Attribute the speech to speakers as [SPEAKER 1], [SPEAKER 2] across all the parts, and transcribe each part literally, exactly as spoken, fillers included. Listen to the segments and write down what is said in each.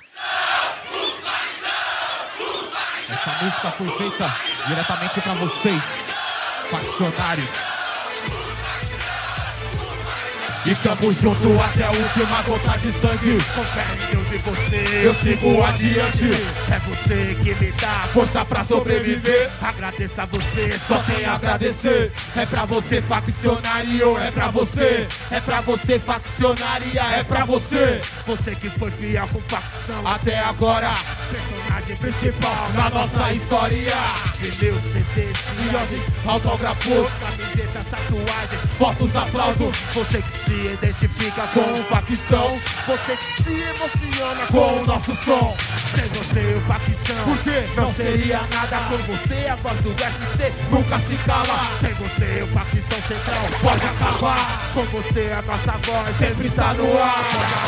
[SPEAKER 1] Essa música foi feita diretamente pra vocês, faccionários. E tamo junto até a última gota de sangue.
[SPEAKER 2] Com fé em Deus e você,
[SPEAKER 1] eu sigo adiante.
[SPEAKER 2] É você que me dá
[SPEAKER 1] força pra sobreviver.
[SPEAKER 2] Agradeço a você,
[SPEAKER 1] Só tem a agradecer. É pra você, faccionário, é pra você. É pra você, faccionária, é pra você.
[SPEAKER 2] Você que foi fiel com facção
[SPEAKER 1] até agora,
[SPEAKER 2] personagem principal
[SPEAKER 1] na nossa história.
[SPEAKER 2] Vendeu C Ds,
[SPEAKER 1] viagens, autógrafos,
[SPEAKER 2] camisetas, tatuagens,
[SPEAKER 1] fotos, aplausos.
[SPEAKER 2] Você que se identifica com o facção, você que se emociona
[SPEAKER 1] com o nosso som.
[SPEAKER 2] Sem você o facção,
[SPEAKER 1] porque
[SPEAKER 2] não seria nada. Com você a voz do S C
[SPEAKER 1] nunca se cala.
[SPEAKER 2] Sem você o facção central
[SPEAKER 1] pode acabar.
[SPEAKER 2] Com você a nossa voz
[SPEAKER 1] sempre está no ar.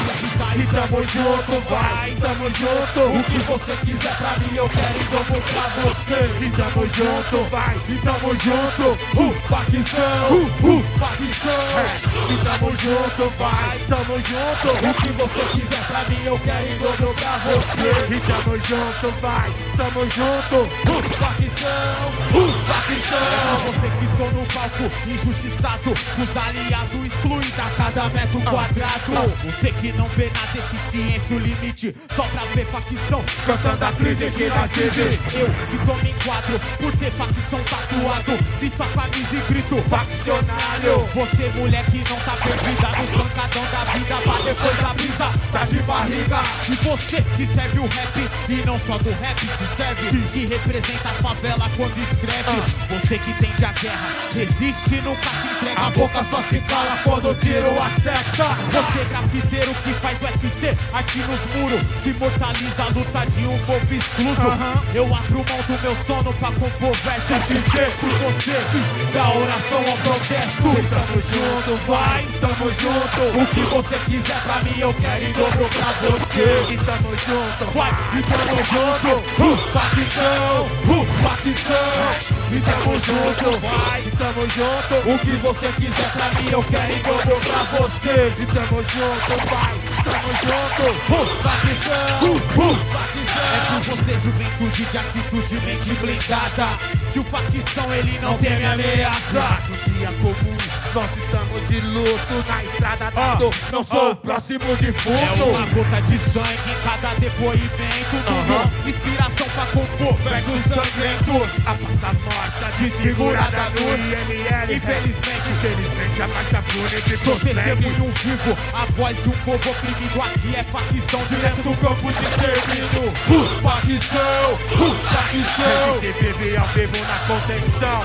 [SPEAKER 2] E tamo junto, vai, tamo junto.
[SPEAKER 1] O que você quiser pra mim eu quero e dou pra você.
[SPEAKER 2] E tamo junto, vai,
[SPEAKER 1] e tamo junto. Uh, facção, uh, uh, facção.
[SPEAKER 2] É. E tamo junto, vai, tamo junto.
[SPEAKER 1] O que você quiser pra mim eu quero e dou pra você.
[SPEAKER 2] E tamo junto, vai, tamo junto.
[SPEAKER 1] Uh, facção, uh, facção. Você que estou no palco injustiçado, os aliados excluídos a cada metro quadrado. Você que não vê na deficiência o limite, só pra ver facção cantando a crise que nós vive. Eu que tô me enquadro por ter facção tatuado, visto a camisa e grito faccionário. Você mulher que não tá perdida no pancadão da vida, pra depois da brisa, tá de barriga. E você que serve o rap, e não só do rap se serve, que representa a favela quando escreve. Você que tende a guerra, resiste, nunca se entrega. A boca só se cala quando o tiro acerta. Você grafiteiro que faz o F C aqui nos muros, que imortaliza a luta de um povo excluso. uh-huh. Eu abro mão do meu sono pra compor verso F C por você, da oração ao protesto.
[SPEAKER 2] E tamo junto, vai, tamo junto.
[SPEAKER 1] O que você quiser pra mim eu quero e dobro pra você.
[SPEAKER 2] E tamo junto,
[SPEAKER 1] vai, e tamo junto. Uh, facção, uh, facção. E tamo junto,
[SPEAKER 2] vai, e tamo junto.
[SPEAKER 1] O que você quiser pra mim eu quero e dobro pra você.
[SPEAKER 2] E tamo junto, vai, tamo junto.
[SPEAKER 1] Uh, facção, uh, uh, facção. É por você, juventude de atitude, mente blindada, que o facção ele não teme ameaça.
[SPEAKER 2] No dia comum, nós estamos de luto na estrada da
[SPEAKER 1] ah,
[SPEAKER 2] dor.
[SPEAKER 1] Não sou o ah, próximo defunto. É uma gota de sangue em cada depoimento. uh-huh. Inspiração pra compor versos sangrentos.
[SPEAKER 2] A faça morta, desfigurada no I M L.
[SPEAKER 1] Infelizmente,
[SPEAKER 2] infelizmente a marcha fúnebre
[SPEAKER 1] sou testemunho vivo, a voz de um povo oprimido. Aqui é facção, direto do campo de extermínio. Uh, facção, uh, facção.
[SPEAKER 2] Se vive ao vivo na contenção.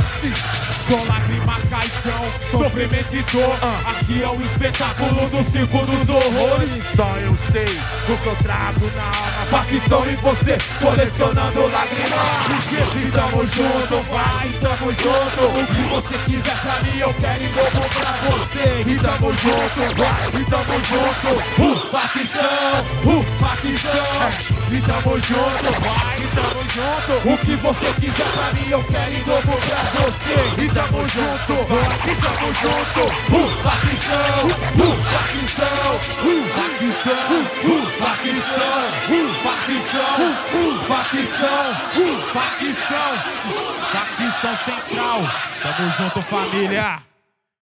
[SPEAKER 1] Com lágrima, caixão, sofrimento e dor. uh, Aqui é o espetáculo do circo dos horrores.
[SPEAKER 2] Só eu sei o que eu trago na alma.
[SPEAKER 1] Facção e você colecionando lágrimas. E tamo junto, vai, tamo junto. O que você quiser pra mim eu quero e dobro pra você. E tamo junto, vai, e tamo junto. Uh, facção, uh, facção. E tamo junto,
[SPEAKER 2] vai, e tamo junto.
[SPEAKER 1] O que você quiser pra mim eu quero e dobro pra você. E tamo junto, vai, e tamo junto. Uh, facção, uh, facção, uh, facção, uh, facção, uh, facção, uh, facção, uh, facção, facção central. Tamo junto, família.